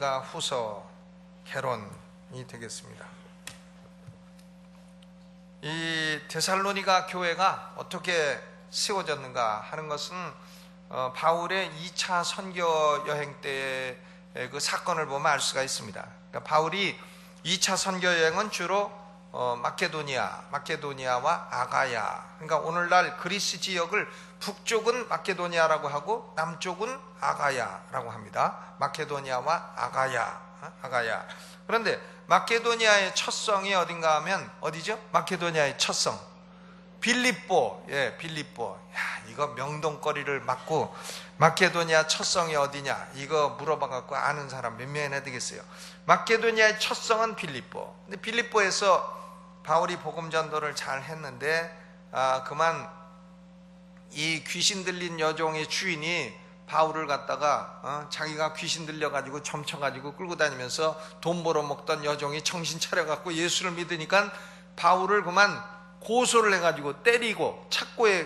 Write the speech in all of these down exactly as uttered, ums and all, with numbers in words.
데살로니가 후서 개론이 되겠습니다. 이 데살로니가 교회가 어떻게 세워졌는가 하는 것은 어, 바울의 이 차 선교 여행 때의 그 사건을 보면 알 수가 있습니다. 그러니까 바울이 이 차 선교 여행은 주로 어, 마케도니아, 마케도니아와 아가야, 그러니까 오늘날 그리스 지역을 북쪽은 마케도니아라고 하고 남쪽은 아가야라고 합니다. 마케도니아와 아가야, 아가야. 그런데 마케도니아의 첫 성이 어딘가 하면 어디죠? 마케도니아의 첫 성 빌립보. 예, 빌립보. 야, 이거 명동거리를 맞고 마케도니아 첫 성이 어디냐? 이거 물어봐 갖고 아는 사람 몇 명이나 되겠어요? 마케도니아의 첫 성은 빌립보. 근데 빌립보에서 바울이 복음 전도를 잘 했는데 아, 그만 이 귀신 들린 여종의 주인이 바울을 갖다가 어, 자기가 귀신 들려가지고 점쳐가지고 끌고 다니면서 돈 벌어먹던 여종이 정신 차려갖고 예수를 믿으니까 바울을 그만 고소를 해가지고 때리고 착고에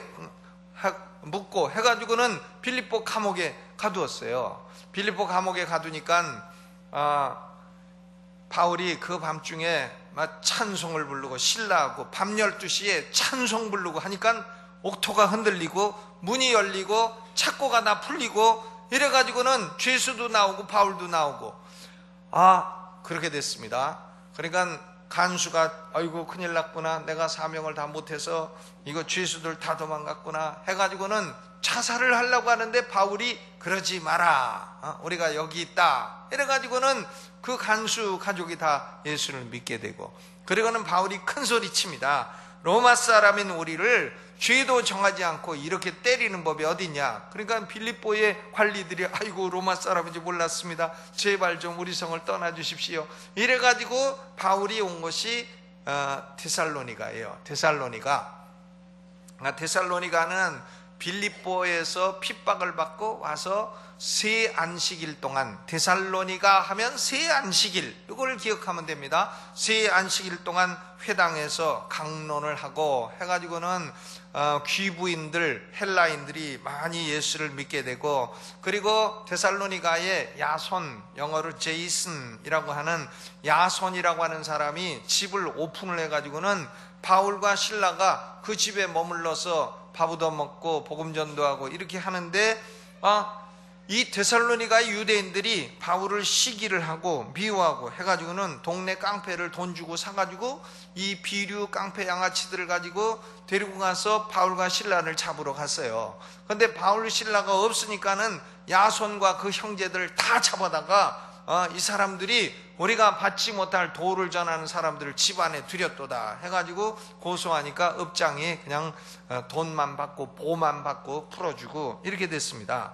묻고 해가지고는 빌립보 감옥에 가두었어요. 빌립보 감옥에 가두니까 아, 바울이 그 밤중에 막 찬송을 부르고 신라하고 밤 열두 시에 찬송 부르고 하니까 옥토가 흔들리고 문이 열리고 착고가 다 풀리고 이래가지고는 죄수도 나오고 바울도 나오고 아 그렇게 됐습니다. 그러니까 간수가 아이고 큰일 났구나, 내가 사명을 다 못해서 이거 죄수들 다 도망갔구나 해가지고는 자살을 하려고 하는데 바울이 그러지 마라, 어? 우리가 여기 있다 이래가지고는 그 간수 가족이 다 예수를 믿게 되고, 그리고는 바울이 큰 소리 칩니다. 로마 사람인 우리를 죄도 정하지 않고 이렇게 때리는 법이 어딨냐. 그러니까 빌립보의 관리들이 아이고 로마 사람인지 몰랐습니다, 제발 좀 우리 성을 떠나 주십시오 이래가지고 바울이 온 것이 어, 데살로니가예요. 데살로니가 데살로니가는 빌립보에서 핍박을 받고 와서 세 안식일 동안, 데살로니가 하면 세 안식일, 이걸 기억하면 됩니다. 세 안식일 동안 회당에서 강론을 하고 해가지고는 어, 귀부인들, 헬라인들이 많이 예수를 믿게 되고, 그리고 데살로니가의 야손, 영어로 제이슨이라고 하는 야손이라고 하는 사람이 집을 오픈을 해가지고는 바울과 신라가 그 집에 머물러서 밥 얻어먹고 복음 전도하고 이렇게 하는데 아, 이 데살로니가의 유대인들이 바울을 시기를 하고 미워하고 해가지고는 동네 깡패를 돈 주고 사가지고 이 비류 깡패 양아치들을 가지고 데리고 가서 바울과 신라를 잡으러 갔어요. 그런데 바울 신라가 없으니까는 야손과 그 형제들을 다 잡아다가 어, 이 사람들이 우리가 받지 못할 도를 전하는 사람들을 집안에 들였도다 해가지고 고소하니까 업장이 그냥 돈만 받고 보만 받고 풀어주고 이렇게 됐습니다.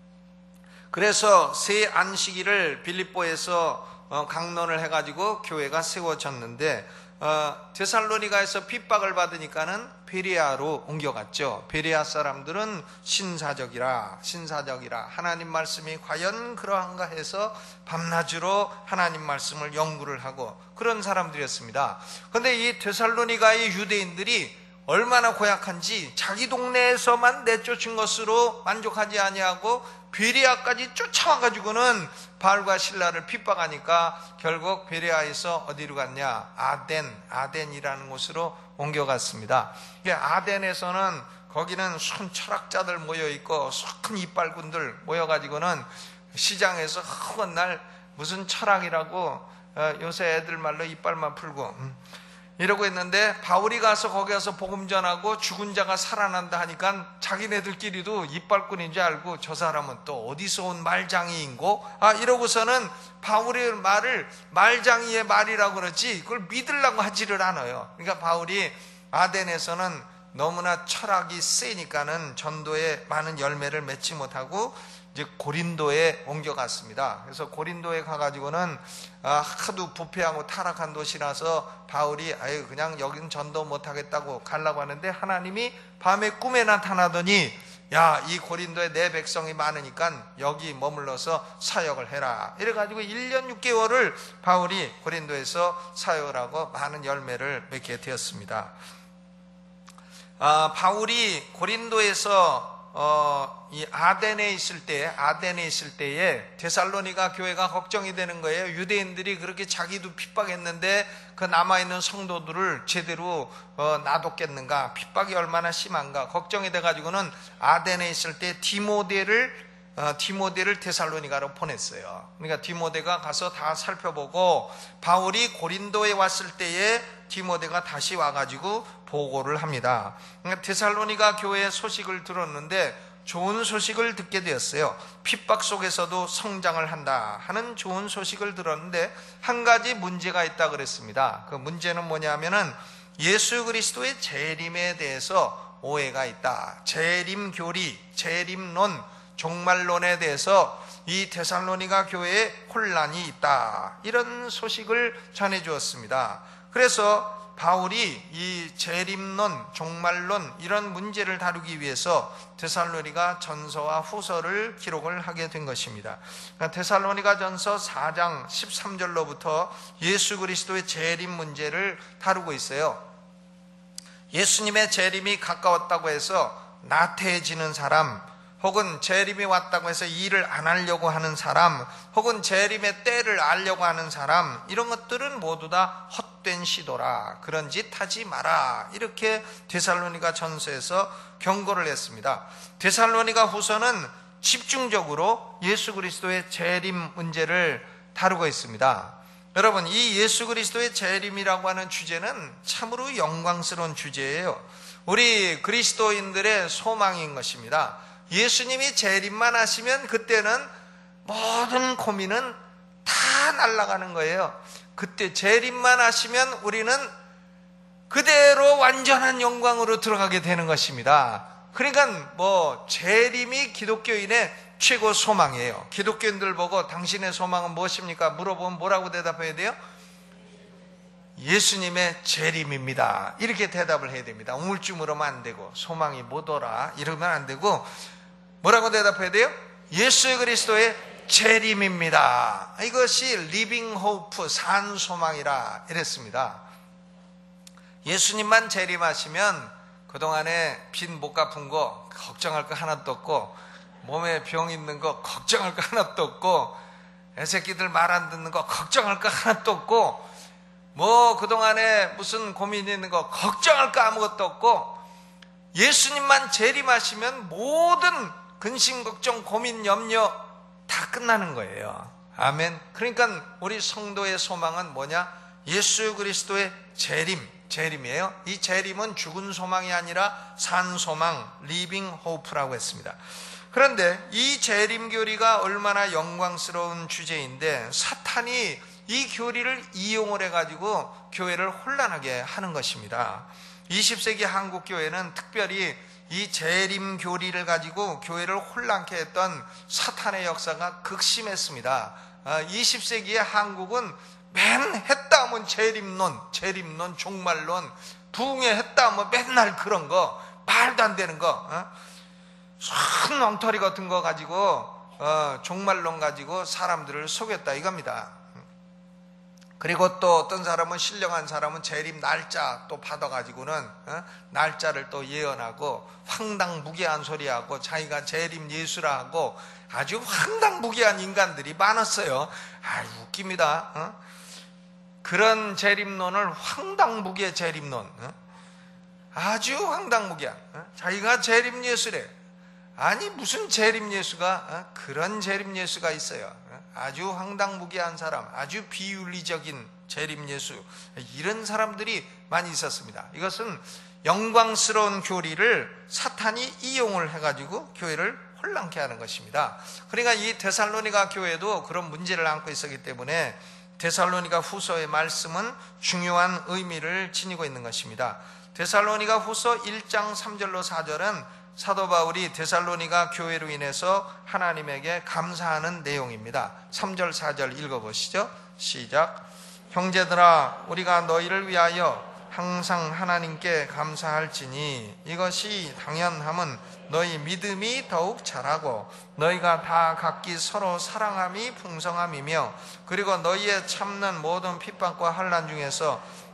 그래서 새 안식일을 빌립보에서 강론을 해가지고 교회가 세워졌는데 어, 데살로니가에서 핍박을 받으니까는 베레아로 옮겨갔죠. 베레아 사람들은 신사적이라 신사적이라 하나님 말씀이 과연 그러한가 해서 밤낮으로 하나님 말씀을 연구를 하고 그런 사람들이었습니다. 그런데 이 데살로니가의 유대인들이 얼마나 고약한지 자기 동네에서만 내쫓은 것으로 만족하지 아니하고 베레아까지 쫓아와가지고는 바울과 신라를 핍박하니까 결국 베레아에서 어디로 갔냐? 아덴, 아덴이라는 곳으로 옮겨갔습니다. 아덴에서는 거기는 순 철학자들 모여있고 큰 이빨군들 모여가지고는 시장에서 허건 날 무슨 철학이라고 요새 애들 말로 이빨만 풀고 이러고 있는데 바울이 가서 거기 가서 복음 전하고 죽은 자가 살아난다 하니까 자기네들끼리도 이빨꾼인 줄 알고 저 사람은 또 어디서 온 말장이인고 아 이러고서는 바울의 말을 말장이의 말이라고 그러지 그걸 믿으려고 하지를 않아요. 그러니까 바울이 아덴에서는 너무나 철학이 세니까는 전도에 많은 열매를 맺지 못하고 이제 고린도에 옮겨갔습니다. 그래서 고린도에 가가지고는 하도 부패하고 타락한 도시라서 바울이 아유 그냥 여긴 전도 못하겠다고 가려고 하는데 하나님이 밤에 꿈에 나타나더니 야, 이 고린도에 내 백성이 많으니까 여기 머물러서 사역을 해라 이래가지고 일 년 육 개월을 바울이 고린도에서 사역을 하고 많은 열매를 맺게 되었습니다. 아, 바울이 고린도에서 어, 이 아덴에 있을 때, 아덴에 있을 때에 데살로니가 교회가 걱정이 되는 거예요. 유대인들이 그렇게 자기도 핍박했는데 그 남아있는 성도들을 제대로 어, 놔뒀겠는가, 핍박이 얼마나 심한가 걱정이 돼가지고는 아덴에 있을 때 디모데를 어, 디모데를 데살로니가로 보냈어요. 그러니까 디모데가 가서 다 살펴보고 바울이 고린도에 왔을 때에 디모데가 다시 와가지고 보고를 합니다. 그러니까 데살로니가 교회의 소식을 들었는데 좋은 소식을 듣게 되었어요. 핍박 속에서도 성장을 한다 하는 좋은 소식을 들었는데 한 가지 문제가 있다 그랬습니다. 그 문제는 뭐냐면은 예수 그리스도의 재림에 대해서 오해가 있다. 재림 교리, 재림론, 종말론에 대해서 이 데살로니가 교회에 혼란이 있다, 이런 소식을 전해 주었습니다. 그래서 바울이 이 재림론, 종말론 이런 문제를 다루기 위해서 데살로니가 전서와 후서를 기록을 하게 된 것입니다. 그러니까 데살로니가 전서 사 장 십삼 절로부터 예수 그리스도의 재림 문제를 다루고 있어요. 예수님의 재림이 가까웠다고 해서 나태해지는 사람, 혹은 재림이 왔다고 해서 일을 안 하려고 하는 사람, 혹은 재림의 때를 알려고 하는 사람, 이런 것들은 모두 다 헛된 시도라, 그런 짓 하지 마라, 이렇게 데살로니가 전서에서 경고를 했습니다. 데살로니가 후서는 집중적으로 예수 그리스도의 재림 문제를 다루고 있습니다. 여러분, 이 예수 그리스도의 재림이라고 하는 주제는 참으로 영광스러운 주제예요. 우리 그리스도인들의 소망인 것입니다. 예수님이 재림만 하시면 그때는 모든 고민은 다 날아가는 거예요. 그때 재림만 하시면 우리는 그대로 완전한 영광으로 들어가게 되는 것입니다. 그러니까 뭐 재림이 기독교인의 최고 소망이에요. 기독교인들 보고 당신의 소망은 무엇입니까? 물어보면 뭐라고 대답해야 돼요? 예수님의 재림입니다, 이렇게 대답을 해야 됩니다. 우물쭈물하면 안 되고 소망이 뭐더라 이러면 안 되고 뭐라고 대답해야 돼요? 예수 그리스도의 재림입니다. 이것이 리빙 호프, 산 소망이라 이랬습니다. 예수님만 재림하시면 그동안에 빚 못 갚은 거 걱정할 거 하나도 없고, 몸에 병 있는 거 걱정할 거 하나도 없고, 애새끼들 말 안 듣는 거 걱정할 거 하나도 없고, 뭐 그동안에 무슨 고민이 있는 거 걱정할 거 아무것도 없고, 예수님만 재림하시면 모든 근심, 걱정, 고민, 염려 다 끝나는 거예요. 아멘. 그러니까 우리 성도의 소망은 뭐냐? 예수 그리스도의 재림, 재림이에요. 이 재림은 죽은 소망이 아니라 산 소망, 리빙 호프라고 했습니다. 그런데 이 재림 교리가 얼마나 영광스러운 주제인데 사탄이 이 교리를 이용을 해가지고 교회를 혼란하게 하는 것입니다. 이십 세기 한국 교회는 특별히 이 재림 교리를 가지고 교회를 혼란케 했던 사탄의 역사가 극심했습니다. 이십 세기의 한국은 맨 했다 하면 재림론, 재림론, 종말론, 부흥회 했다 하면 맨날 그런 거, 말도 안 되는 거, 큰 엉터리 같은 거 가지고 어, 종말론 가지고 사람들을 속였다 이겁니다. 그리고 또 어떤 사람은, 신령한 사람은 재림 날짜 또 받아가지고는 어? 날짜를 또 예언하고 황당무계한 소리하고 자기가 재림 예수라 하고 아주 황당무계한 인간들이 많았어요. 아, 웃깁니다. 어? 그런 재림론을 황당무계 재림론, 어? 아주 황당무계한, 어? 자기가 재림 예수래. 아니 무슨 재림 예수가, 어? 그런 재림 예수가 있어요. 아주 황당무계한 사람, 아주 비윤리적인 재림 예수, 이런 사람들이 많이 있었습니다. 이것은 영광스러운 교리를 사탄이 이용을 해가지고 교회를 혼란케 하는 것입니다. 그러니까 이 데살로니가 교회도 그런 문제를 안고 있었기 때문에 데살로니가 후서의 말씀은 중요한 의미를 지니고 있는 것입니다. 데살로니가 후서 일 장 삼 절로 사 절은 사도 바울이 데살로니가 교회로 인해서 하나님에게 감사하는 내용입니다. 삼 절 사 절 읽어보시죠. 시작. 형제들아, 우리가 너희를 위하여 항상 하나님께 감사할지니 이것이 당연함은 너희 믿음이 더욱 자라고 너희가 다 각기 서로 사랑함이 풍성함이며, 그리고 너희의 참는 모든 핍박과 환난 중에서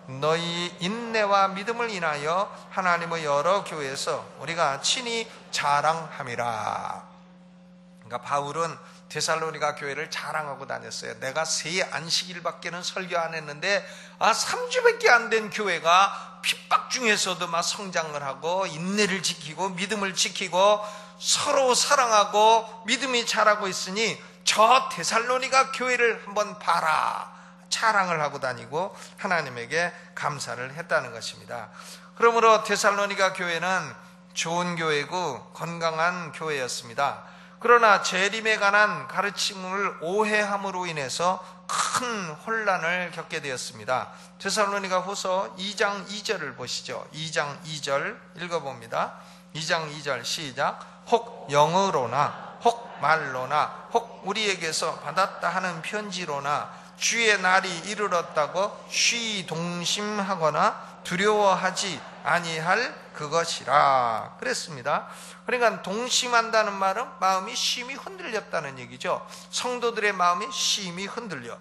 너희 인내와 믿음을 인하여 하나님의 여러 교회에서 우리가 친히 자랑함이라. 그러니까 바울은 데살로니가 교회를 자랑하고 다녔어요. 내가 세 안식일밖에는 설교 안 했는데 아 삼 주밖에 안 된 교회가 핍박 중에서도 막 성장을 하고 인내를 지키고 믿음을 지키고 서로 사랑하고 믿음이 자라고 있으니 저 데살로니가 교회를 한번 봐라. 자랑을 하고 다니고 하나님에게 감사를 했다는 것입니다. 그러므로 데살로니가 교회는 좋은 교회고 건강한 교회였습니다. 그러나 재림에 관한 가르침을 오해함으로 인해서 큰 혼란을 겪게 되었습니다. 데살로니가 후서 이 장 이 절을 보시죠. 이 장 이 절 읽어봅니다. 이 장 이 절 시작. 혹 영어로나 혹 말로나 혹 우리에게서 받았다 하는 편지로나 주의 날이 이르렀다고 쉬동심하거나 두려워하지 아니할 그것이라 그랬습니다. 그러니까 동심한다는 말은 마음이 심히 흔들렸다는 얘기죠. 성도들의 마음이 심히 흔들려.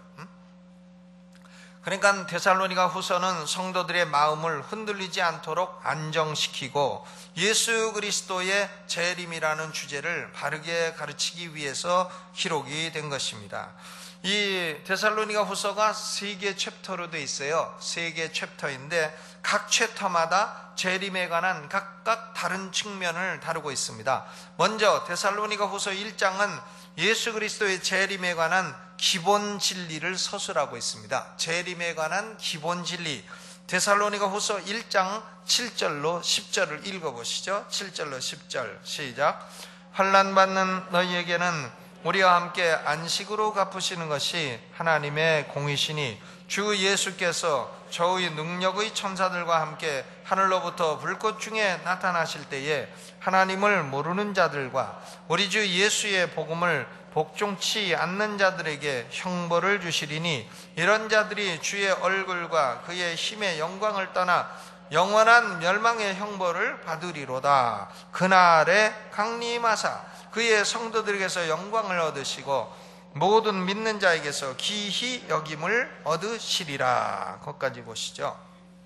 그러니까 데살로니가 후서는 성도들의 마음을 흔들리지 않도록 안정시키고 예수 그리스도의 재림이라는 주제를 바르게 가르치기 위해서 기록이 된 것입니다. 이 데살로니가 후서가 세 개 챕터로 되어 있어요. 세 개 챕터인데 각 챕터마다 재림에 관한 각각 다른 측면을 다루고 있습니다. 먼저 데살로니가 후서 일 장은 예수 그리스도의 재림에 관한 기본 진리를 서술하고 있습니다. 재림에 관한 기본 진리. 데살로니가 후서 일 장 칠 절로 십 절을 읽어보시죠. 칠 절로 십 절 시작. 환난 받는 너희에게는 우리와 함께 안식으로 갚으시는 것이 하나님의 공이시니 주 예수께서 저의 능력의 천사들과 함께 하늘로부터 불꽃 중에 나타나실 때에 하나님을 모르는 자들과 우리 주 예수의 복음을 복종치 않는 자들에게 형벌을 주시리니 이런 자들이 주의 얼굴과 그의 힘의 영광을 떠나 영원한 멸망의 형벌을 받으리로다. 그날에 강림하사 그의 성도들에게서 영광을 얻으시고 모든 믿는 자에게서 기히 여김을 얻으시리라. 거기까지 보시죠.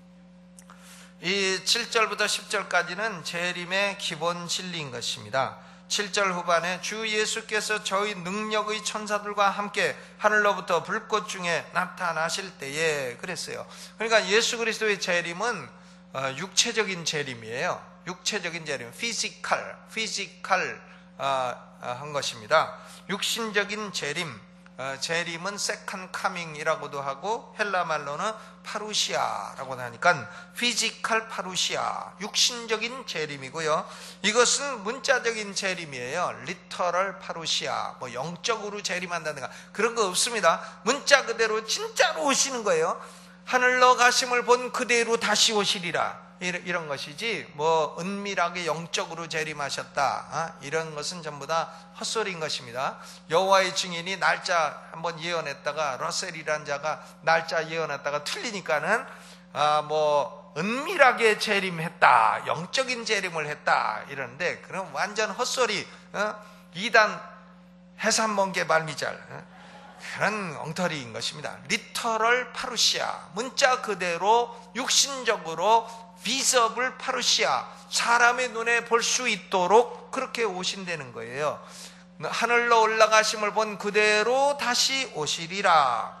이 칠 절부터 십 절까지는 재림의 기본 진리인 것입니다. 칠 절 후반에 주 예수께서 저희 능력의 천사들과 함께 하늘로부터 불꽃 중에 나타나실 때에 그랬어요. 그러니까 예수 그리스도의 재림은 육체적인 재림이에요. 육체적인 재림, 피지컬, 피지컬 한 것입니다. 육신적인 재림, 재림은 세컨 카밍이라고도 하고 헬라 말로는 파루시아라고 하니까 피지컬 파루시아, 육신적인 재림이고요. 이것은 문자적인 재림이에요. 리터럴 파루시아, 뭐 영적으로 재림한다든가 그런 거 없습니다. 문자 그대로 진짜로 오시는 거예요. 하늘로 가심을 본 그대로 다시 오시리라. 이런 것이지 뭐 은밀하게 영적으로 재림하셨다 이런 것은 전부 다 헛소리인 것입니다. 여호와의 증인이 날짜 한번 예언했다가 러셀이라는 자가 날짜 예언했다가 틀리니까는 아 뭐 은밀하게 재림했다, 영적인 재림을 했다 이러는데 그럼 완전 헛소리, 어? 이단 해산번개 말미잘 어? 그런 엉터리인 것입니다. 리터럴 파루시아, 문자 그대로 육신적으로 비서블 파루시아, 사람의 눈에 볼 수 있도록 그렇게 오신다는 거예요. 하늘로 올라가심을 본 그대로 다시 오시리라.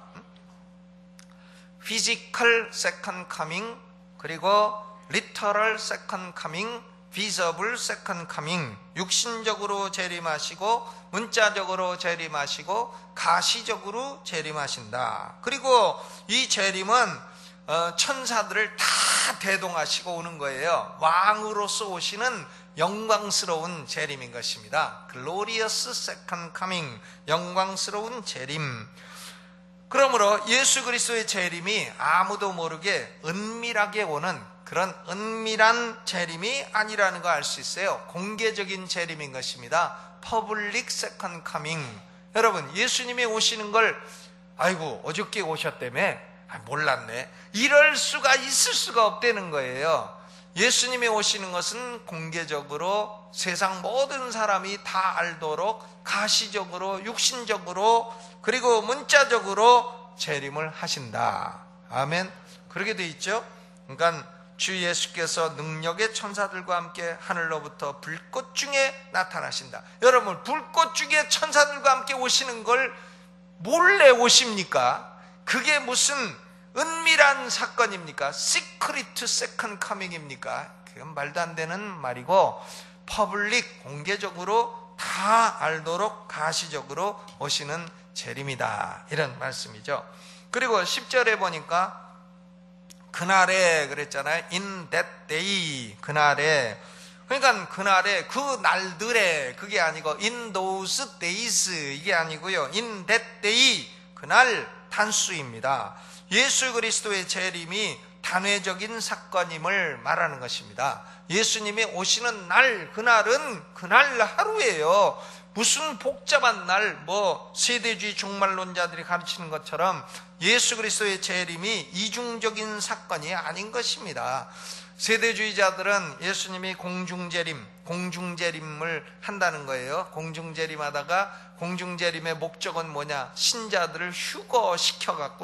피지컬 세컨 카밍, 그리고 리터럴 세컨 카밍, 비서블 세컨 카밍, 육신적으로 재림하시고 문자적으로 재림하시고 가시적으로 재림하신다. 그리고 이 재림은 천사들을 다 대동하시고 오는 거예요. 왕으로서 오시는 영광스러운 재림인 것입니다. Glorious Second Coming, 영광스러운 재림. 그러므로 예수 그리스도의 재림이 아무도 모르게 은밀하게 오는 그런 은밀한 재림이 아니라는 걸 알 수 있어요. 공개적인 재림인 것입니다. Public Second Coming. 여러분, 예수님이 오시는 걸 아이고 어저께 오셨다며? 아, 몰랐네. 이럴 수가 있을 수가 없다는 거예요. 예수님이 오시는 것은 공개적으로 세상 모든 사람이 다 알도록 가시적으로, 육신적으로, 그리고 문자적으로 재림을 하신다. 아멘. 그렇게 돼 있죠. 그러니까 주 예수께서 능력의 천사들과 함께 하늘로부터 불꽃 중에 나타나신다. 여러분, 불꽃 중에 천사들과 함께 오시는 걸 몰래 오십니까? 그게 무슨 은밀한 사건입니까? 시크릿 세컨 커밍입니까? 그건 말도 안 되는 말이고, 퍼블릭, 공개적으로 다 알도록 가시적으로 오시는 재림이다, 이런 말씀이죠. 그리고 십 절에 보니까 그날에 그랬잖아요. In that day, 그날에. 그러니까 그날에, 그 날들에, 그게 아니고 in those days, 이게 아니고요. In that day, 그날 단수입니다. 예수 그리스도의 재림이 단회적인 사건임을 말하는 것입니다. 예수님이 오시는 날, 그날은 그날 하루예요. 무슨 복잡한 날, 뭐 세대주의 종말론자들이 가르치는 것처럼 예수 그리스도의 재림이 이중적인 사건이 아닌 것입니다. 세대주의자들은 예수님이 공중재림, 공중재림을 한다는 거예요. 공중재림하다가, 공중재림의 목적은 뭐냐? 신자들을 휴거시켜갖고,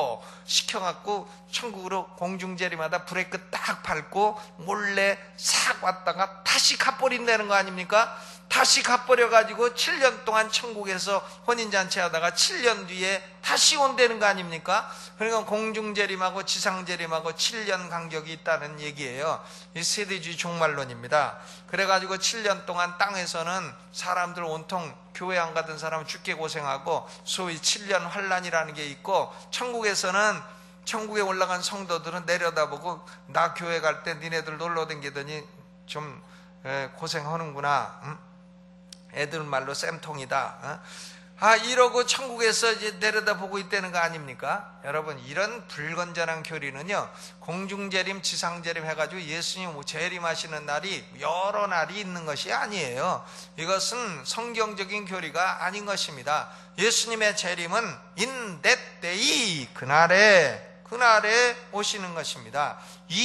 휴거시켜갖고 천국으로 공중재림하다 브레이크 딱 밟고 몰래 싹 왔다가 다시 가버린다는 거 아닙니까? 다시 갚버려가지고 칠 년 동안 천국에서 혼인잔치 하다가 칠 년 뒤에 다시 온다는 거 아닙니까? 그러니까 공중재림하고 지상재림하고 칠 년 간격이 있다는 얘기예요. 이 세대주의 종말론입니다. 그래가지고 칠 년 동안 땅에서는 사람들 온통 교회 안 가던 사람은 죽게 고생하고 소위 칠 년 환란이라는 게 있고, 천국에서는 천국에 올라간 성도들은 내려다보고 나 교회 갈 때 니네들 놀러 댕기더니 좀 고생하는구나, 응? 애들 말로 쌤통이다, 어? 아, 이러고 천국에서 이제 내려다보고 있다는 거 아닙니까? 여러분, 이런 불건전한 교리는요, 공중재림, 지상재림 해가지고 예수님 재림하시는 날이 여러 날이 있는 것이 아니에요. 이것은 성경적인 교리가 아닌 것입니다. 예수님의 재림은 in that day, 그날에 그날에 오시는 것입니다.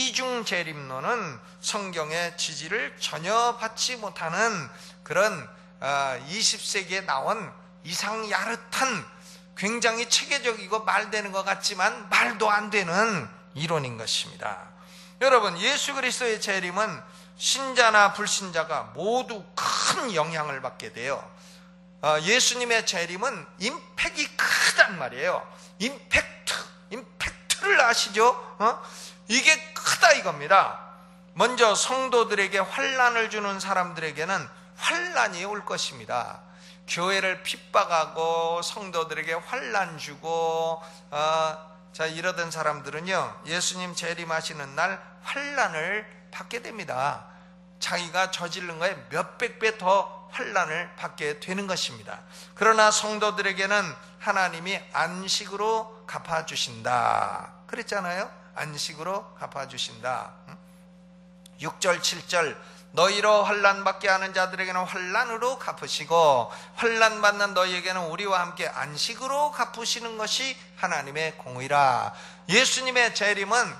이중재림론은 성경의 지지를 전혀 받지 못하는 그런 이십 세기에 나온 이상 야릇한, 굉장히 체계적이고 말되는 것 같지만 말도 안 되는 이론인 것입니다. 여러분, 예수 그리스도의 재림은 신자나 불신자가 모두 큰 영향을 받게 돼요. 예수님의 재림은 임팩이 크단 말이에요. 임팩트, 임팩트를 아시죠? 어? 이게 크다 이겁니다. 먼저 성도들에게 환난을 주는 사람들에게는 환난이 올 것입니다. 교회를 핍박하고 성도들에게 환난 주고 어, 자 이러던 사람들은요, 예수님 재림하시는 날 환난을 받게 됩니다. 자기가 저지른 거에 몇백 배 더 환난을 받게 되는 것입니다. 그러나 성도들에게는 하나님이 안식으로 갚아주신다 그랬잖아요. 안식으로 갚아주신다. 육 절 칠 절, 너희로 환난받게 하는 자들에게는 환난으로 갚으시고 환난받는 너희에게는 우리와 함께 안식으로 갚으시는 것이 하나님의 공의라. 예수님의 재림은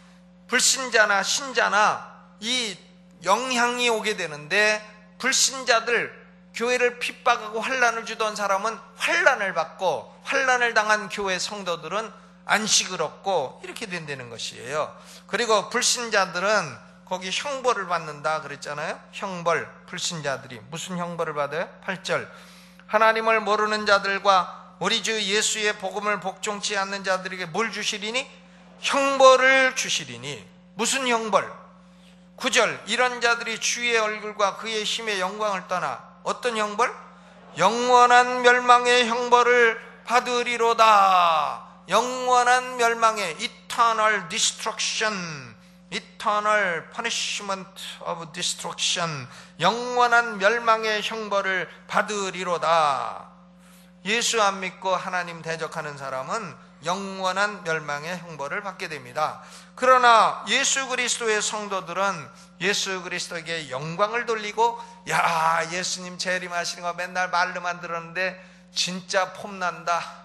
불신자나 신자나 이 영향이 오게 되는데, 불신자들, 교회를 핍박하고 환난을 주던 사람은 환난을 받고 환난을 당한 교회 성도들은 안식을 얻고 이렇게 된다는 것이에요. 그리고 불신자들은 거기 형벌을 받는다 그랬잖아요. 형벌, 불신자들이 무슨 형벌을 받아요? 팔 절, 하나님을 모르는 자들과 우리 주 예수의 복음을 복종치 않는 자들에게 뭘 주시리니? 형벌을 주시리니. 무슨 형벌? 구 절, 이런 자들이 주의 얼굴과 그의 힘의 영광을 떠나 어떤 형벌? 영원한 멸망의 형벌을 받으리로다. 영원한 멸망의 eternal destruction, eternal punishment of destruction, 영원한 멸망의 형벌을 받으리로다. 예수 안 믿고 하나님 대적하는 사람은 영원한 멸망의 형벌을 받게 됩니다. 그러나 예수 그리스도의 성도들은 예수 그리스도에게 영광을 돌리고, 야, 예수님 재림하시는 거 맨날 말로만 들었는데 진짜 폼난다,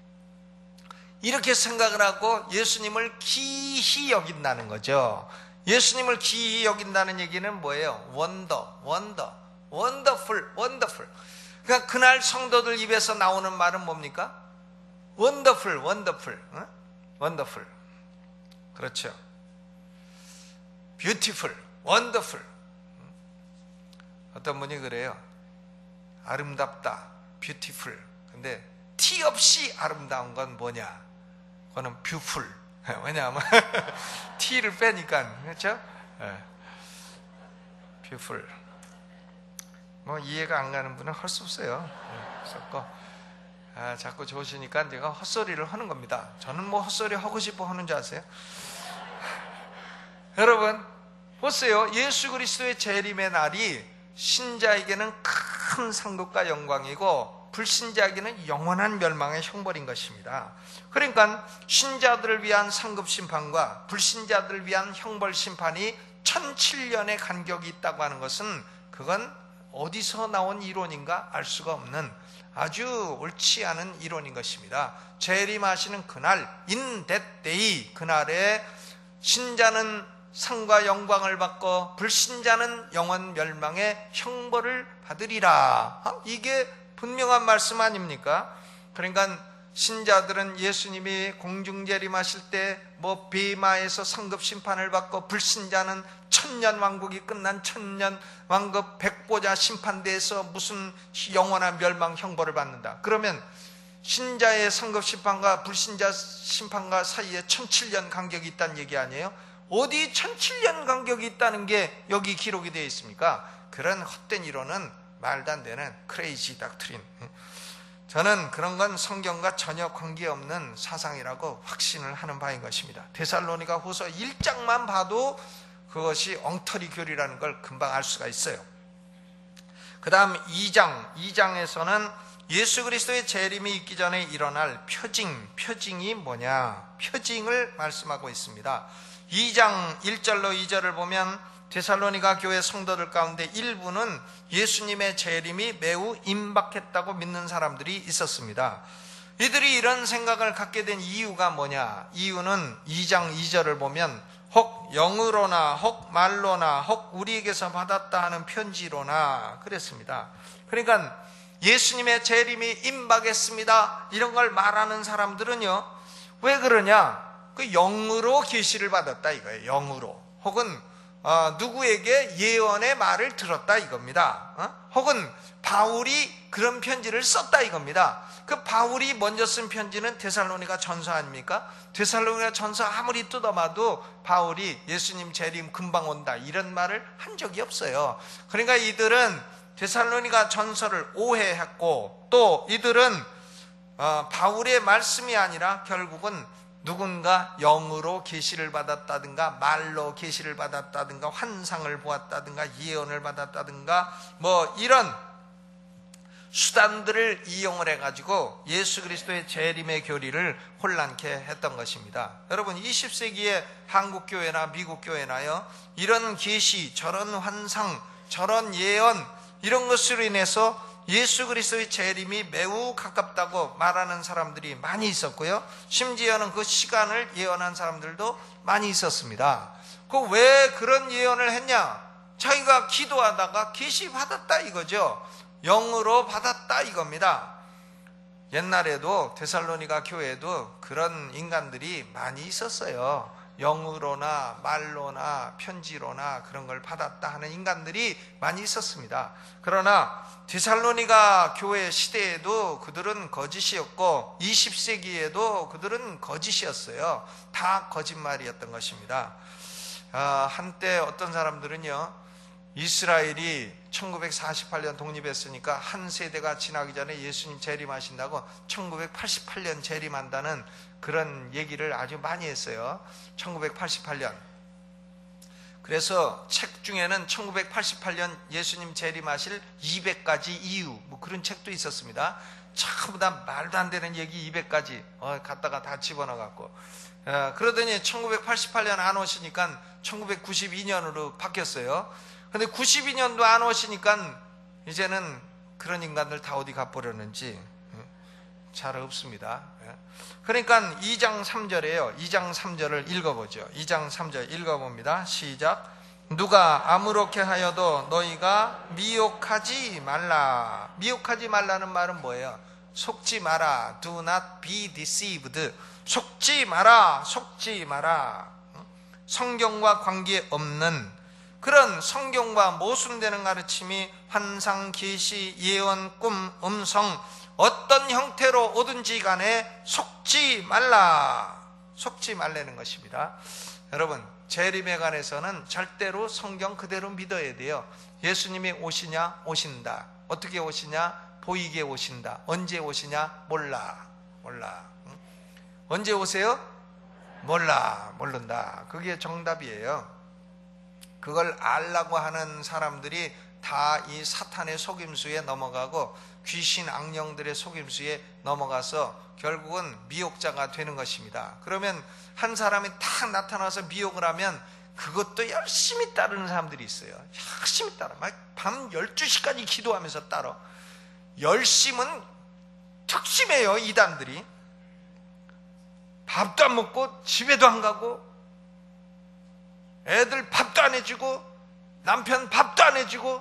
이렇게 생각을 하고 예수님을 기히 여긴다는 거죠. 예수님을 기히 여긴다는 얘기는 뭐예요? 원더, 원더, 원더풀, 원더풀. 그러니까 그날 성도들 입에서 나오는 말은 뭡니까? 원더풀, 원더풀. 어? 원더풀. 그렇죠. 뷰티풀, 원더풀. 어떤 분이 그래요. 아름답다, 뷰티풀. 근데 티 없이 아름다운 건 뭐냐? 그거는 뷰풀. 왜냐하면 티를 빼니까. 그렇죠? 뷰풀. 뭐 이해가 안 가는 분은 할 수 없어요. 그래서 아, 자꾸 좋으시니까 제가 헛소리를 하는 겁니다. 저는 뭐 헛소리 하고 싶어 하는 줄 아세요? 여러분 보세요. 예수 그리스도의 재림의 날이 신자에게는 큰 상급과 영광이고 불신자에게는 영원한 멸망의 형벌인 것입니다. 그러니까 신자들을 위한 상급 심판과 불신자들을 위한 형벌 심판이 천칠 년의 간격이 있다고 하는 것은 그건 어디서 나온 이론인가 알 수가 없는 아주 옳지 않은 이론인 것입니다. 재림하시는 그날, in that day, 그날에 신자는 상과 영광을 받고 불신자는 영원 멸망의 형벌을 받으리라. 이게 분명한 말씀 아닙니까? 그러니까 신자들은 예수님이 공중재림하실 때 뭐 베마에서 상급 심판을 받고 불신자는 천년 왕국이 끝난 천년 왕국 백보자 심판대에서 무슨 영원한 멸망 형벌을 받는다. 그러면 신자의 상급 심판과 불신자 심판과 사이에 천칠 년 간격이 있다는 얘기 아니에요? 어디 천칠 년 간격이 있다는 게 여기 기록이 되어 있습니까? 그런 헛된 이론은 말도 안 되는 크레이지 닥트린. 저는 그런 건 성경과 전혀 관계없는 사상이라고 확신을 하는 바인 것입니다. 데살로니가 후서 일 장만 봐도 그것이 엉터리 교리라는 걸 금방 알 수가 있어요. 그 다음 이 장, 이 장에서는 예수 그리스도의 재림이 있기 전에 일어날 표징, 표징이 뭐냐? 표징을 말씀하고 있습니다. 이 장 일 절로 이 절을 보면 데살로니가 교회 성도들 가운데 일부는 예수님의 재림이 매우 임박했다고 믿는 사람들이 있었습니다. 이들이 이런 생각을 갖게 된 이유가 뭐냐? 이유는 이 장 이 절을 보면 혹 영으로나 혹 말로나 혹 우리에게서 받았다 하는 편지로나 그랬습니다. 그러니까 예수님의 재림이 임박했습니다 이런 걸 말하는 사람들은요, 왜 그러냐? 그 영으로 계시를 받았다 이거예요. 영으로. 혹은 어, 누구에게 예언의 말을 들었다 이겁니다. 어? 혹은 바울이 그런 편지를 썼다 이겁니다. 그 바울이 먼저 쓴 편지는 데살로니가 전서 아닙니까? 데살로니가 전서 아무리 뜯어봐도 바울이 예수님 재림 금방 온다 이런 말을 한 적이 없어요. 그러니까 이들은 데살로니가 전서를 오해했고, 또 이들은 어, 바울의 말씀이 아니라 결국은 누군가 영으로 계시를 받았다든가 말로 계시를 받았다든가 환상을 보았다든가 예언을 받았다든가 뭐 이런 수단들을 이용을 해가지고 예수 그리스도의 재림의 교리를 혼란케 했던 것입니다. 여러분 이십 세기의 한국 교회나 미국 교회나요, 이런 계시, 저런 환상, 저런 예언 이런 것으로 인해서 예수 그리스도의 재림이 매우 가깝다고 말하는 사람들이 많이 있었고요, 심지어는 그 시간을 예언한 사람들도 많이 있었습니다. 그 왜 그런 예언을 했냐? 자기가 기도하다가 계시 받았다 이거죠. 영으로 받았다 이겁니다. 옛날에도 데살로니가 교회에도 그런 인간들이 많이 있었어요. 영으로나 말로나 편지로나 그런 걸 받았다 하는 인간들이 많이 있었습니다. 그러나 데살로니가 교회 시대에도 그들은 거짓이었고 이십 세기에도 그들은 거짓이었어요. 다 거짓말이었던 것입니다. 아, 한때 어떤 사람들은요, 이스라엘이 천구백사십팔 년 독립했으니까 한 세대가 지나기 전에 예수님 재림하신다고 천구백팔십팔 년 재림한다는 그런 얘기를 아주 많이 했어요. 천구백팔십팔 년. 그래서 책 중에는 천구백팔십팔 년 예수님 재림하실 이백 가지 이유 뭐 그런 책도 있었습니다. 전부 다 말도 안 되는 얘기 이백 가지 어, 갖다가 다 집어넣어 갖고 어, 그러더니 천구백팔십팔 년 안 오시니까 천구백구십이 년으로 바뀌었어요. 근데 구십이 년도 안 오시니까 이제는 그런 인간들 다 어디 가버렸는지 잘 없습니다. 그러니까 이 장 삼 절에요. 이 장 삼 절을 읽어보죠. 이 장 삼 절 읽어봅니다. 시작. 누가 아무렇게 하여도 너희가 미혹하지 말라. 미혹하지 말라는 말은 뭐예요? 속지 마라. Do not be deceived. 속지 마라. 속지 마라. 성경과 관계없는 그런 성경과 모순되는 가르침이 환상, 계시, 예언, 꿈, 음성 어떤 형태로 오든지 간에 속지 말라. 속지 말라는 것입니다. 여러분, 재림에 관해서는 절대로 성경 그대로 믿어야 돼요. 예수님이 오시냐? 오신다. 어떻게 오시냐? 보이게 오신다. 언제 오시냐? 몰라. 몰라. 응? 언제 오세요? 몰라. 모른다. 그게 정답이에요. 그걸 알라고 하는 사람들이 다 이 사탄의 속임수에 넘어가고 귀신 악령들의 속임수에 넘어가서 결국은 미혹자가 되는 것입니다. 그러면 한 사람이 딱 나타나서 미혹을 하면 그것도 열심히 따르는 사람들이 있어요. 열심히 따라. 막 밤 열두 시까지 기도하면서 따라. 열심은 특심해요, 이단들이. 밥도 안 먹고 집에도 안 가고 애들 밥도 안 해주고 남편 밥도 안 해주고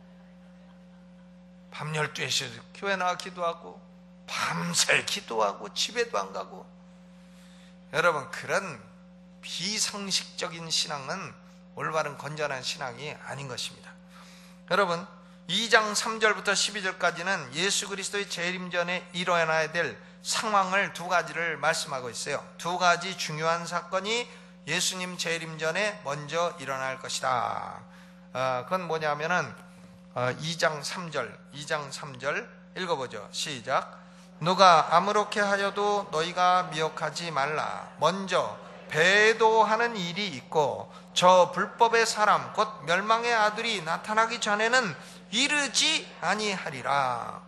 밤 열두 시에 교회 나와 기도하고 밤새 기도하고 집에도 안 가고. 여러분, 그런 비상식적인 신앙은 올바른 건전한 신앙이 아닌 것입니다. 여러분, 이 장 삼 절부터 십이 절까지는 예수 그리스도의 재림 전에 일어나야 될 상황을 두 가지를 말씀하고 있어요. 두 가지 중요한 사건이 예수님 재림 전에 먼저 일어날 것이다. 어, 그건 뭐냐면은 어, 이 장 삼 절, 이 장 삼 절 읽어보죠. 시작. 누가 아무렇게 하여도 너희가 미혹하지 말라. 먼저 배도하는 일이 있고 저 불법의 사람 곧 멸망의 아들이 나타나기 전에는 이르지 아니하리라.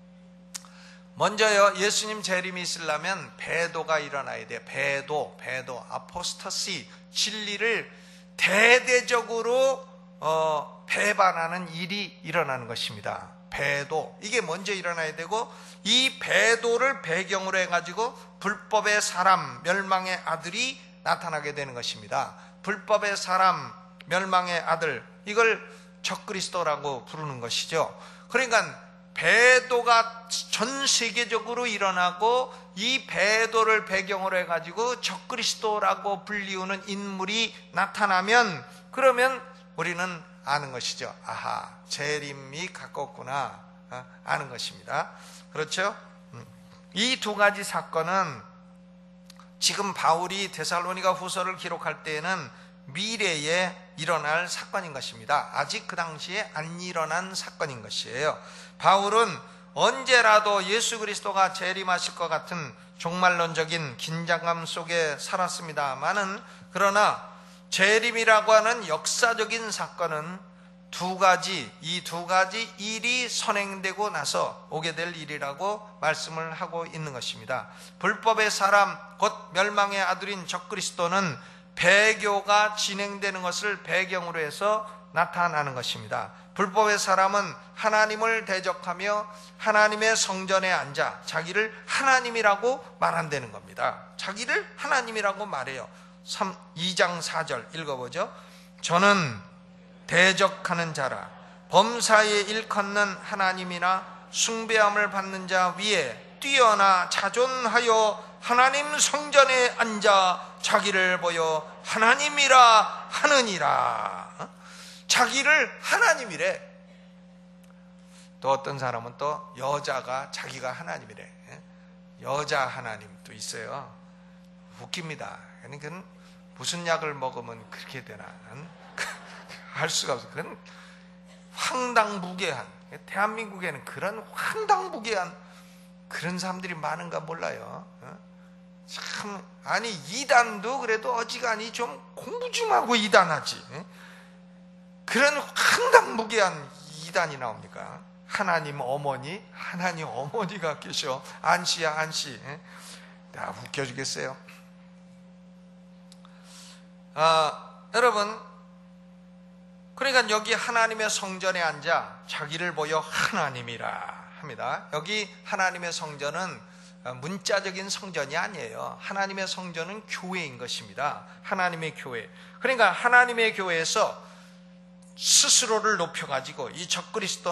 먼저요, 예수님 재림이 있으려면 배도가 일어나야 돼요. 배도, 배도, 아포스터시, 진리를 대대적으로 어, 배반하는 일이 일어나는 것입니다. 배도, 이게 먼저 일어나야 되고, 이 배도를 배경으로 해가지고 불법의 사람, 멸망의 아들이 나타나게 되는 것입니다. 불법의 사람, 멸망의 아들, 이걸 적그리스도라고 부르는 것이죠. 그러니까 배도가 전 세계적으로 일어나고 이 배도를 배경으로 해가지고 적그리스도라고 불리우는 인물이 나타나면, 그러면 우리는 아는 것이죠. 아하, 재림이 가까웠구나 아는 것입니다. 그렇죠? 이 두 가지 사건은 지금 바울이 데살로니가 후서를 기록할 때에는 미래에 일어날 사건인 것입니다. 아직 그 당시에 안 일어난 사건인 것이에요. 바울은 언제라도 예수 그리스도가 재림하실 것 같은 종말론적인 긴장감 속에 살았습니다마는, 그러나 재림이라고 하는 역사적인 사건은 두 가지, 이 두 가지 일이 선행되고 나서 오게 될 일이라고 말씀을 하고 있는 것입니다. 불법의 사람 곧 멸망의 아들인 적그리스도는 배교가 진행되는 것을 배경으로 해서 나타나는 것입니다. 불법의 사람은 하나님을 대적하며 하나님의 성전에 앉아 자기를 하나님이라고 말한다는 겁니다. 자기를 하나님이라고 말해요. 이 장 사 절 읽어보죠. 저는 대적하는 자라 범사에 일컫는 하나님이나 숭배함을 받는 자 위에 뛰어나 자존하여 하나님 성전에 앉아 자기를 보여 하나님이라 하느니라. 자기를 하나님이래. 또 어떤 사람은 또 여자가 자기가 하나님이래. 여자 하나님도 있어요. 웃깁니다. 그러니까 무슨 약을 먹으면 그렇게 되나 할 수가 없어. 그건 황당무계한, 대한민국에는 그런 황당무계한 그런 사람들이 많은가 몰라요. 참, 아니 이단도 그래도 어지간히 좀 공부 좀 하고 이단하지. 그런 황당무계한 이단이 나옵니까? 하나님 어머니, 하나님 어머니가 계셔. 안씨야 안씨. 나 웃겨 주겠어요. 아, 여러분, 그러니까 여기 하나님의 성전에 앉아 자기를 보여 하나님이라 합니다. 여기 하나님의 성전은 문자적인 성전이 아니에요. 하나님의 성전은 교회인 것입니다. 하나님의 교회. 그러니까 하나님의 교회에서 스스로를 높여가지고 이 적그리스도는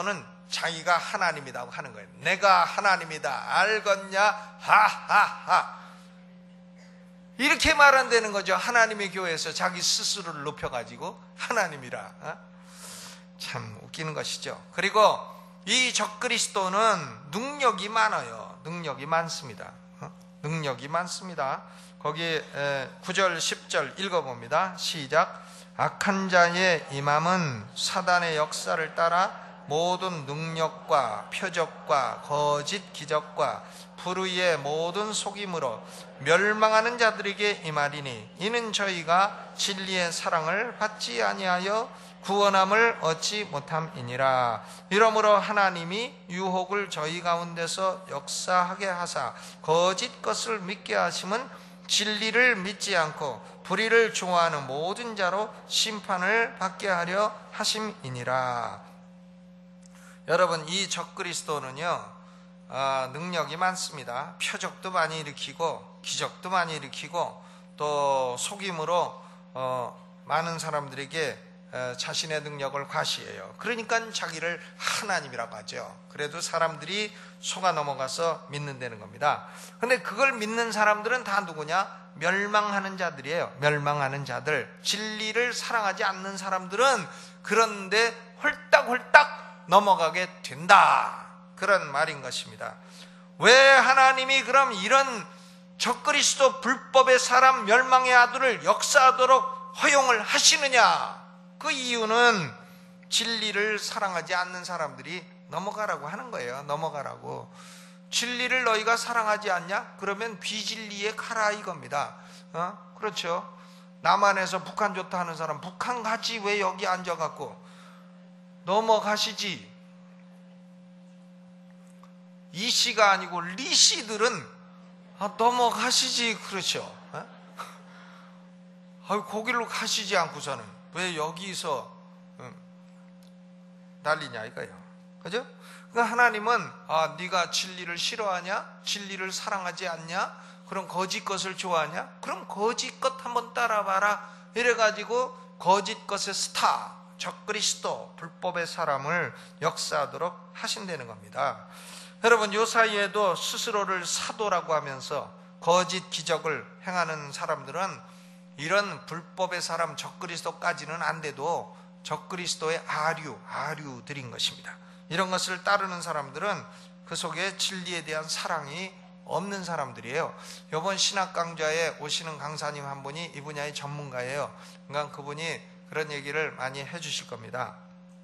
자기가 하나님이라고 하는 거예요. 내가 하나님이다. 알겠냐? 하하하. 이렇게 말한다는 거죠. 하나님의 교회에서 자기 스스로를 높여가지고 하나님이라. 어? 참 웃기는 것이죠. 그리고 이 적그리스도는 능력이 많아요. 능력이 많습니다. 어? 능력이 많습니다. 거기 구 절 십 절 읽어봅니다. 시작. 악한 자의 임함은 사단의 역사를 따라 모든 능력과 표적과 거짓 기적과 불의의 모든 속임으로 멸망하는 자들에게 임하리니 이는 저희가 진리의 사랑을 받지 아니하여 구원함을 얻지 못함이니라. 이러므로 하나님이 유혹을 저희 가운데서 역사하게 하사 거짓 것을 믿게 하심은 진리를 믿지 않고 불의를 좋아하는 모든 자로 심판을 받게 하려 하심이니라. 여러분, 이 적그리스도는요 어, 능력이 많습니다. 표적도 많이 일으키고 기적도 많이 일으키고 또 속임으로 어, 많은 사람들에게 어, 자신의 능력을 과시해요. 그러니까 자기를 하나님이라고 하죠. 그래도 사람들이 속아 넘어가서 믿는다는 겁니다. 근데 그걸 믿는 사람들은 다 누구냐? 멸망하는 자들이에요. 멸망하는 자들. 진리를 사랑하지 않는 사람들은 그런데 홀딱홀딱 넘어가게 된다. 그런 말인 것입니다. 왜 하나님이 그럼 이런 적그리스도 불법의 사람 멸망의 아들을 역사하도록 허용을 하시느냐? 그 이유는 진리를 사랑하지 않는 사람들이 넘어가라고 하는 거예요. 넘어가라고. 진리를 너희가 사랑하지 않냐? 그러면 비진리에 가라 이겁니다. 어? 그렇죠. 남한에서 북한 좋다 하는 사람 북한 가지 왜 여기 앉아갖고 넘어가시지. 이 씨가 아니고 리 씨들은 아, 넘어가시지. 그렇죠. 어? 아, 거기로 가시지 않고서는 왜 여기서 음, 난리냐 이거예요. 그죠? 그러니까 하나님은 아, 네가 진리를 싫어하냐? 진리를 사랑하지 않냐? 그럼 거짓 것을 좋아하냐? 그럼 거짓 것 한번 따라봐라. 이래가지고 거짓 것의 스타 적그리스도 불법의 사람을 역사하도록 하신다는 겁니다. 여러분, 요 사이에도 스스로를 사도라고 하면서 거짓 기적을 행하는 사람들은 이런 불법의 사람 적그리스도까지는 안 돼도 적그리스도의 아류, 아류들인 것입니다. 이런 것을 따르는 사람들은 그 속에 진리에 대한 사랑이 없는 사람들이에요. 이번 신학 강좌에 오시는 강사님 한 분이 이 분야의 전문가예요. 그러니까 그분이 그런 얘기를 많이 해주실 겁니다.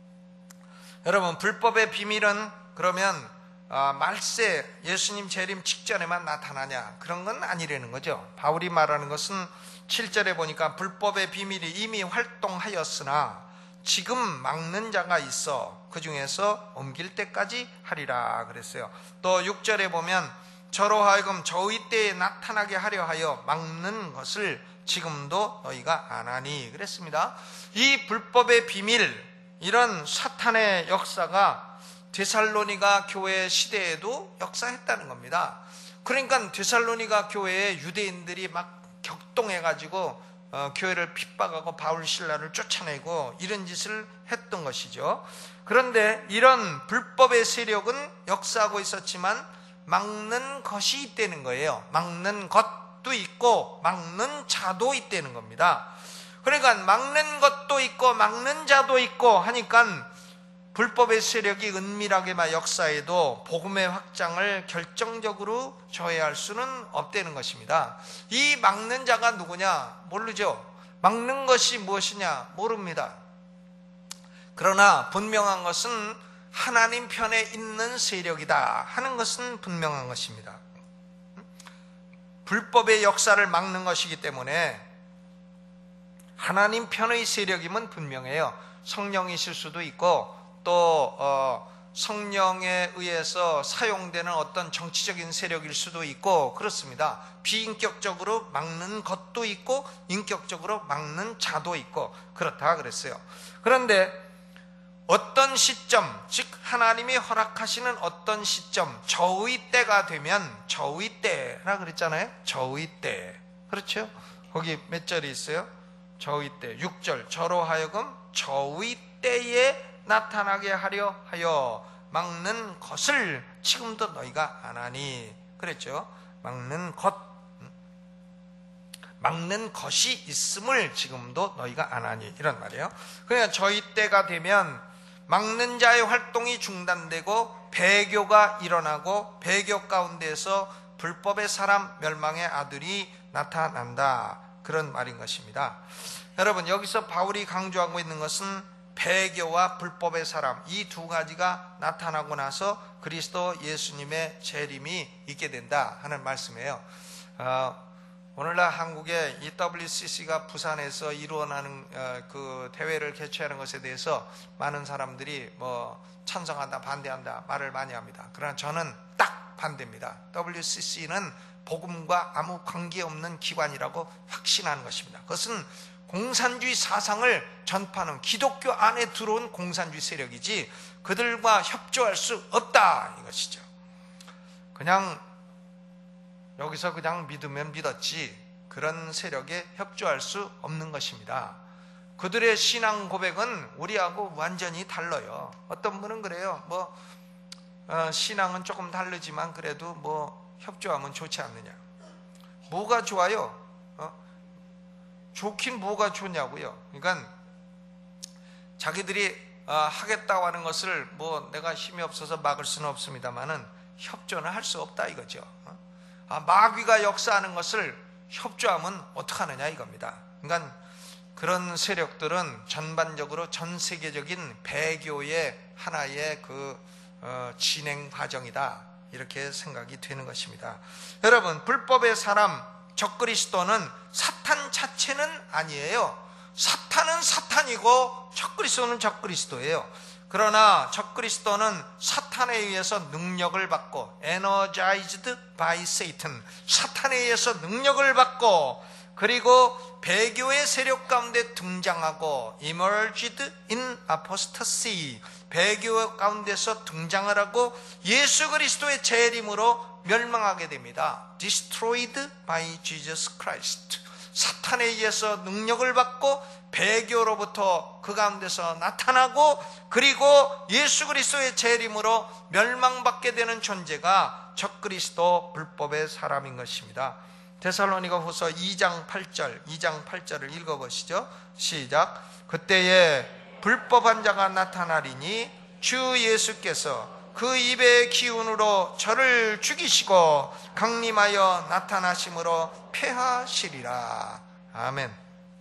여러분, 불법의 비밀은 그러면 아, 말세 예수님 재림 직전에만 나타나냐? 그런 건 아니라는 거죠. 바울이 말하는 것은 칠 절에 보니까 불법의 비밀이 이미 활동하였으나 지금 막는 자가 있어 그 중에서 옮길 때까지 하리라 그랬어요. 또 육 절에 보면 저로 하여금 저의 때에 나타나게 하려 하여 막는 것을 지금도 너희가 안 하니 그랬습니다. 이 불법의 비밀, 이런 사탄의 역사가 데살로니가 교회 시대에도 역사했다는 겁니다. 그러니까 데살로니가 교회에 유대인들이 막 격동해가지고 어, 교회를 핍박하고 바울 신라를 쫓아내고 이런 짓을 했던 것이죠. 그런데 이런 불법의 세력은 역사하고 있었지만 막는 것이 있다는 거예요. 막는 것도 있고 막는 자도 있다는 겁니다. 그러니까 막는 것도 있고 막는 자도 있고 하니까 불법의 세력이 은밀하게 막 역사에도 복음의 확장을 결정적으로 저해할 수는 없다는 것입니다. 이 막는 자가 누구냐? 모르죠. 막는 것이 무엇이냐? 모릅니다. 그러나 분명한 것은 하나님 편에 있는 세력이다 하는 것은 분명한 것입니다. 불법의 역사를 막는 것이기 때문에 하나님 편의 세력이면 분명해요. 성령이실 수도 있고 또 어, 성령에 의해서 사용되는 어떤 정치적인 세력일 수도 있고 그렇습니다. 비인격적으로 막는 것도 있고 인격적으로 막는 자도 있고 그렇다 그랬어요. 그런데 어떤 시점, 즉 하나님이 허락하시는 어떤 시점, 저의 때가 되면 저의 때라 그랬잖아요. 저의 때. 그렇죠? 거기 몇 절이 있어요? 저의 때. 육 절. 저로 하여금 저의 때에 나타나게 하려 하여 막는 것을 지금도 너희가 안 하니 그랬죠. 막는 것, 막는 것이 있음을 지금도 너희가 안 하니 이런 말이에요. 그러니까 저희 때가 되면 막는 자의 활동이 중단되고 배교가 일어나고 배교 가운데서 불법의 사람 멸망의 아들이 나타난다, 그런 말인 것입니다. 여러분, 여기서 바울이 강조하고 있는 것은 배교와 불법의 사람, 이 두 가지가 나타나고 나서 그리스도 예수님의 재림이 있게 된다 하는 말씀이에요. 어, 오늘날 한국의 이 더블유씨씨가 부산에서 이루어나는 어, 그 대회를 개최하는 것에 대해서 많은 사람들이 뭐 찬성한다, 반대한다 말을 많이 합니다. 그러나 저는 딱 반대입니다. 더블유씨씨는 복음과 아무 관계없는 기관이라고 확신하는 것입니다. 그것은 공산주의 사상을 전파하는 기독교 안에 들어온 공산주의 세력이지 그들과 협조할 수 없다 이것이죠. 그냥 여기서 그냥 믿으면 믿었지 그런 세력에 협조할 수 없는 것입니다. 그들의 신앙 고백은 우리하고 완전히 달라요. 어떤 분은 그래요. 뭐 어, 신앙은 조금 다르지만 그래도 뭐 협조하면 좋지 않느냐. 뭐가 좋아요? 어? 좋긴 뭐가 좋냐고요. 그러니까 자기들이 어, 하겠다고 하는 것을 뭐 내가 힘이 없어서 막을 수는 없습니다만은 협조는 할 수 없다 이거죠. 어? 아, 마귀가 역사하는 것을 협조하면 어떡하느냐 이겁니다. 그러니까 그런 세력들은 전반적으로 전 세계적인 배교의 하나의 그 어, 진행 과정이다 이렇게 생각이 되는 것입니다. 여러분, 불법의 사람 적그리스도는 사탄 자체는 아니에요. 사탄은 사탄이고 적그리스도는 적그리스도예요. 그러나 적그리스도는 사탄에 의해서 능력을 받고 energized by Satan, 사탄에 의해서 능력을 받고 그리고 배교의 세력 가운데 등장하고 emerged in apostasy, 배교 가운데서 등장을 하고 예수 그리스도의 재림으로 멸망하게 됩니다. destroyed by Jesus Christ, 사탄에 의해서 능력을 받고 배교로부터 그 가운데서 나타나고 그리고 예수 그리스도의 재림으로 멸망받게 되는 존재가 적그리스도 불법의 사람인 것입니다. 데살로니가 후서 이 장 팔 절, 이 장 팔 절을 읽어보시죠. 시작. 그때에 불법한 자가 나타나리니 주 예수께서 그 입의 기운으로 저를 죽이시고 강림하여 나타나심으로 패하시리라. 아멘.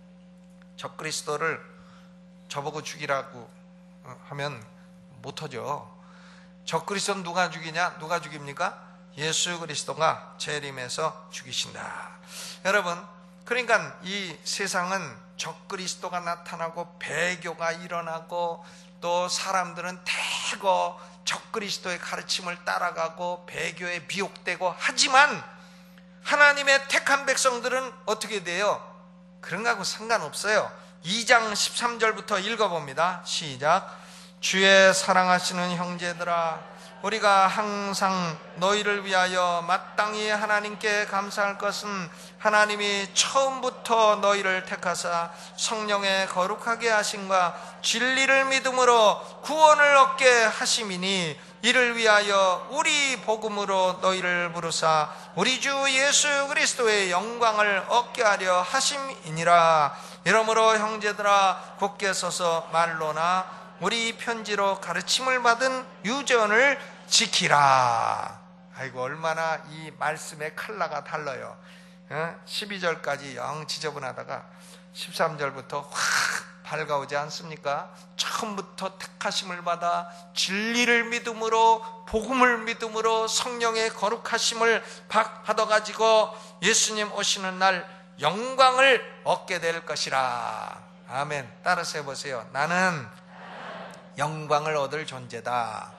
적그리스도를 저보고 죽이라고 하면 못하죠. 적그리스도는 누가 죽이냐? 누가 죽입니까? 예수 그리스도가 재림해서 죽이신다. 여러분, 그러니까 이 세상은 적그리스도가 나타나고 배교가 일어나고 또 사람들은 대거 적그리스도의 가르침을 따라가고 배교에 미혹되고 하지만 하나님의 택한 백성들은 어떻게 돼요? 그런 거하고 상관없어요. 이 장 십삼 절부터 읽어봅니다. 시작. 주의 사랑하시는 형제들아, 우리가 항상 너희를 위하여 마땅히 하나님께 감사할 것은 하나님이 처음부터 너희를 택하사 성령에 거룩하게 하심과 진리를 믿음으로 구원을 얻게 하심이니 이를 위하여 우리 복음으로 너희를 부르사 우리 주 예수 그리스도의 영광을 얻게 하려 하심이니라. 이러므로 형제들아, 굳게 서서 말로나 우리 편지로 가르침을 받은 유전을 지키라. 아이고, 얼마나 이 말씀의 컬러가 달라요. 십이 절까지 영 지저분하다가 십삼 절부터 확 밝아오지 않습니까? 처음부터 택하심을 받아 진리를 믿음으로 복음을 믿음으로 성령의 거룩하심을 받아가지고 예수님 오시는 날 영광을 얻게 될 것이라. 아멘. 따라서 해보세요. 나는 영광을 얻을 존재다.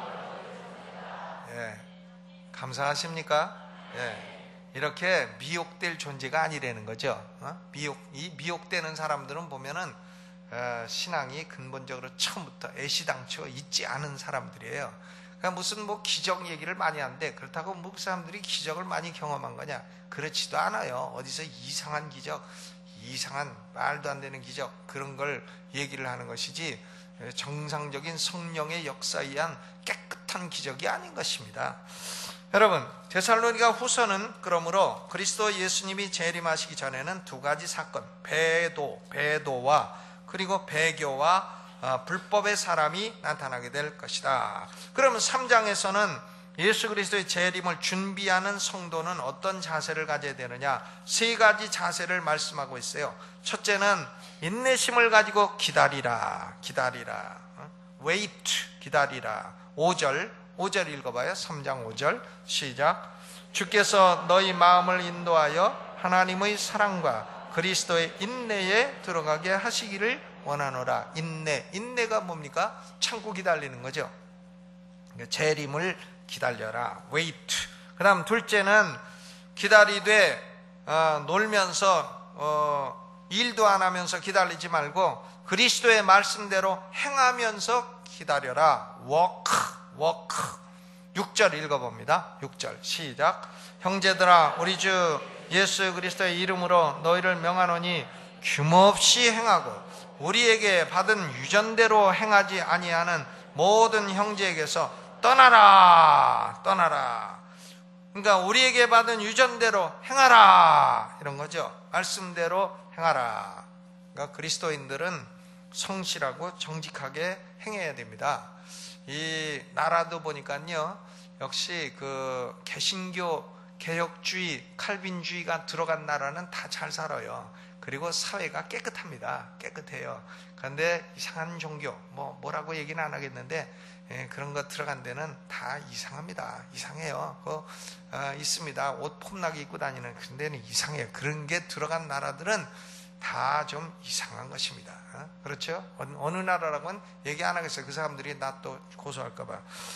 예. 감사하십니까? 예. 이렇게 미혹될 존재가 아니라는 거죠. 어? 미혹, 이 미혹되는 사람들은 보면은 어, 신앙이 근본적으로 처음부터 애시당초 있지 않은 사람들이에요. 그러니까 무슨 뭐 기적 얘기를 많이 하는데 그렇다고 뭐 그 사람들이 기적을 많이 경험한 거냐? 그렇지도 않아요. 어디서 이상한 기적, 이상한 말도 안 되는 기적 그런 걸 얘기를 하는 것이지 정상적인 성령의 역사에 의한 깨끗한 기적이 아닌 것입니다. 여러분, 데살로니가 후서는 그러므로 그리스도 예수님이 재림하시기 전에는 두 가지 사건, 배도, 배도와 그리고 배교와 어, 불법의 사람이 나타나게 될 것이다. 그러면 삼 장에서는 예수 그리스도의 재림을 준비하는 성도는 어떤 자세를 가져야 되느냐? 세 가지 자세를 말씀하고 있어요. 첫째는 인내심을 가지고 기다리라, 기다리라. wait, 기다리라. 오 절, 오 절 읽어봐요. 삼 장 오 절 시작. 주께서 너희 마음을 인도하여 하나님의 사랑과 그리스도의 인내에 들어가게 하시기를 원하노라. 인내, 인내가 뭡니까? 참고 기다리는 거죠. 재림을 기다려라. wait. 그 다음 둘째는 기다리되 어, 놀면서 어, 일도 안 하면서 기다리지 말고 그리스도의 말씀대로 행하면서 기다려라. walk, walk. 육 절 읽어봅니다. 육 절 시작. 형제들아, 우리 주 예수 그리스도의 이름으로 너희를 명하노니 규모없이 행하고 우리에게 받은 유전대로 행하지 아니하는 모든 형제에게서 떠나라, 떠나라. 그러니까 우리에게 받은 유전대로 행하라, 이런 거죠. 말씀대로 행하라. 그러니까 그리스도인들은 성실하고 정직하게 행해야 됩니다. 이 나라도 보니까요, 역시 그 개신교, 개혁주의, 칼빈주의가 들어간 나라는 다 잘 살아요. 그리고 사회가 깨끗합니다. 깨끗해요. 그런데 이상한 종교, 뭐 뭐라고 얘기는 안 하겠는데, 예, 그런 거 들어간 데는 다 이상합니다. 이상해요. 그, 어, 있습니다. 옷 폼나게 입고 다니는 그런 데는 이상해요. 그런 게 들어간 나라들은 다 좀 이상한 것입니다. 어? 그렇죠? 어느, 어느 나라라고는 얘기 안 하겠어요. 그 사람들이 나 또 고소할까봐.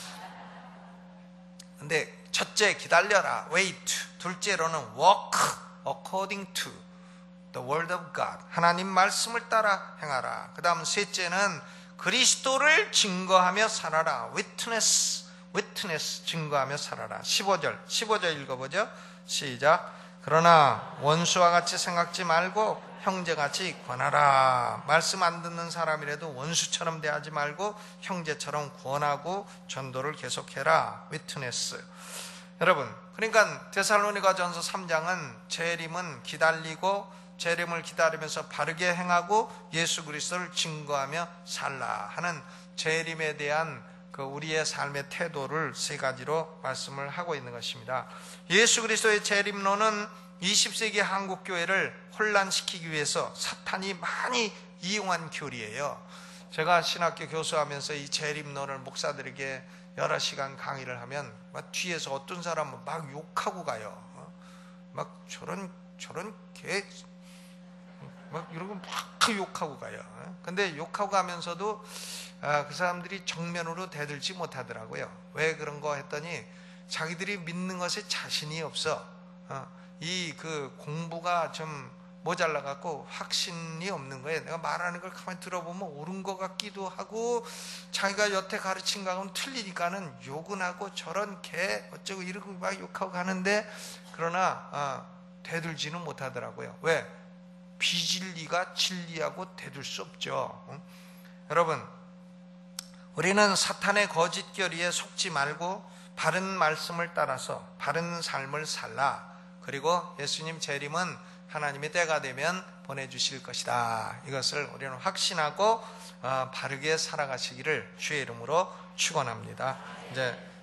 근데 첫째, 기다려라. wait. 둘째로는 walk according to the word of God. 하나님 말씀을 따라 행하라. 그 다음 셋째는 그리스도를 증거하며 살아라. witness, witness, 증거하며 살아라. 십오 절, 십오 절 읽어보죠. 시작. 그러나 원수와 같이 생각지 말고 형제같이 권하라. 말씀 안 듣는 사람이라도 원수처럼 대하지 말고 형제처럼 권하고 전도를 계속해라. witness. 여러분, 그러니까 데살로니가전서 삼 장은 재림은 기다리고 재림을 기다리면서 바르게 행하고 예수 그리스도를 증거하며 살라 하는 재림에 대한 그 우리의 삶의 태도를 세 가지로 말씀을 하고 있는 것입니다. 예수 그리스도의 재림론은 이십 세기 한국 교회를 혼란시키기 위해서 사탄이 많이 이용한 교리예요. 제가 신학교 교수하면서 이 재림론을 목사들에게 여러 시간 강의를 하면 막 뒤에서 어떤 사람은 막 욕하고 가요. 막 저런 저런 개 막 이러고 막 욕하고 가요. 근데 욕하고 가면서도 그 사람들이 정면으로 대들지 못하더라고요. 왜 그런 거 했더니 자기들이 믿는 것에 자신이 없어. 이 그 공부가 좀 모자라 갖고 확신이 없는 거예요. 내가 말하는 걸 가만히 들어보면 옳은 것 같기도 하고 자기가 여태 가르친 거하고는 틀리니까는 욕은 하고 저런 개 어쩌고 이러고 막 욕하고 가는데 그러나 어, 대들지는 못하더라고요. 왜? 비진리가 진리하고 대들 수 없죠. 응? 여러분, 우리는 사탄의 거짓교리에 속지 말고 바른 말씀을 따라서 바른 삶을 살라. 그리고 예수님 재림은 하나님의 때가 되면 보내주실 것이다. 이것을 우리는 확신하고 어, 바르게 살아가시기를 주의 이름으로 축원합니다. 이제